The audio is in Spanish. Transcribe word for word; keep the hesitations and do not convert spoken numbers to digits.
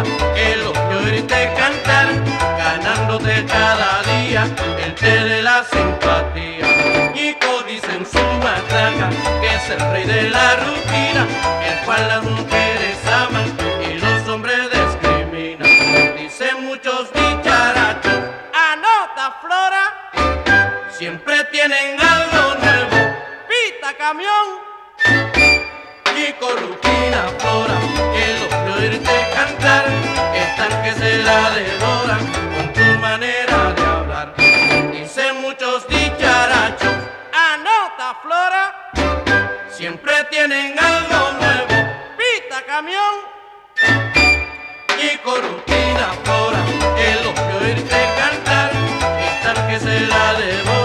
flora, el oírte cantar, ganándote cada día el té de la simpatía. Chico dice en su matraca que es el rey de la rutina, el cual las mujeres aman y los hombres discriminan. Dicen muchos dicharachos, anota flora, siempre tienen algo nuevo, pita camión. Chico, rutina, flora, el oírte cantar, están que se la devoran con tu manera de hablar. Dicen muchos dicharachos, anota flora, siempre tienen algo nuevo, pita camión. Chico, rutina, flora, el oírte cantar, están que se la devoran.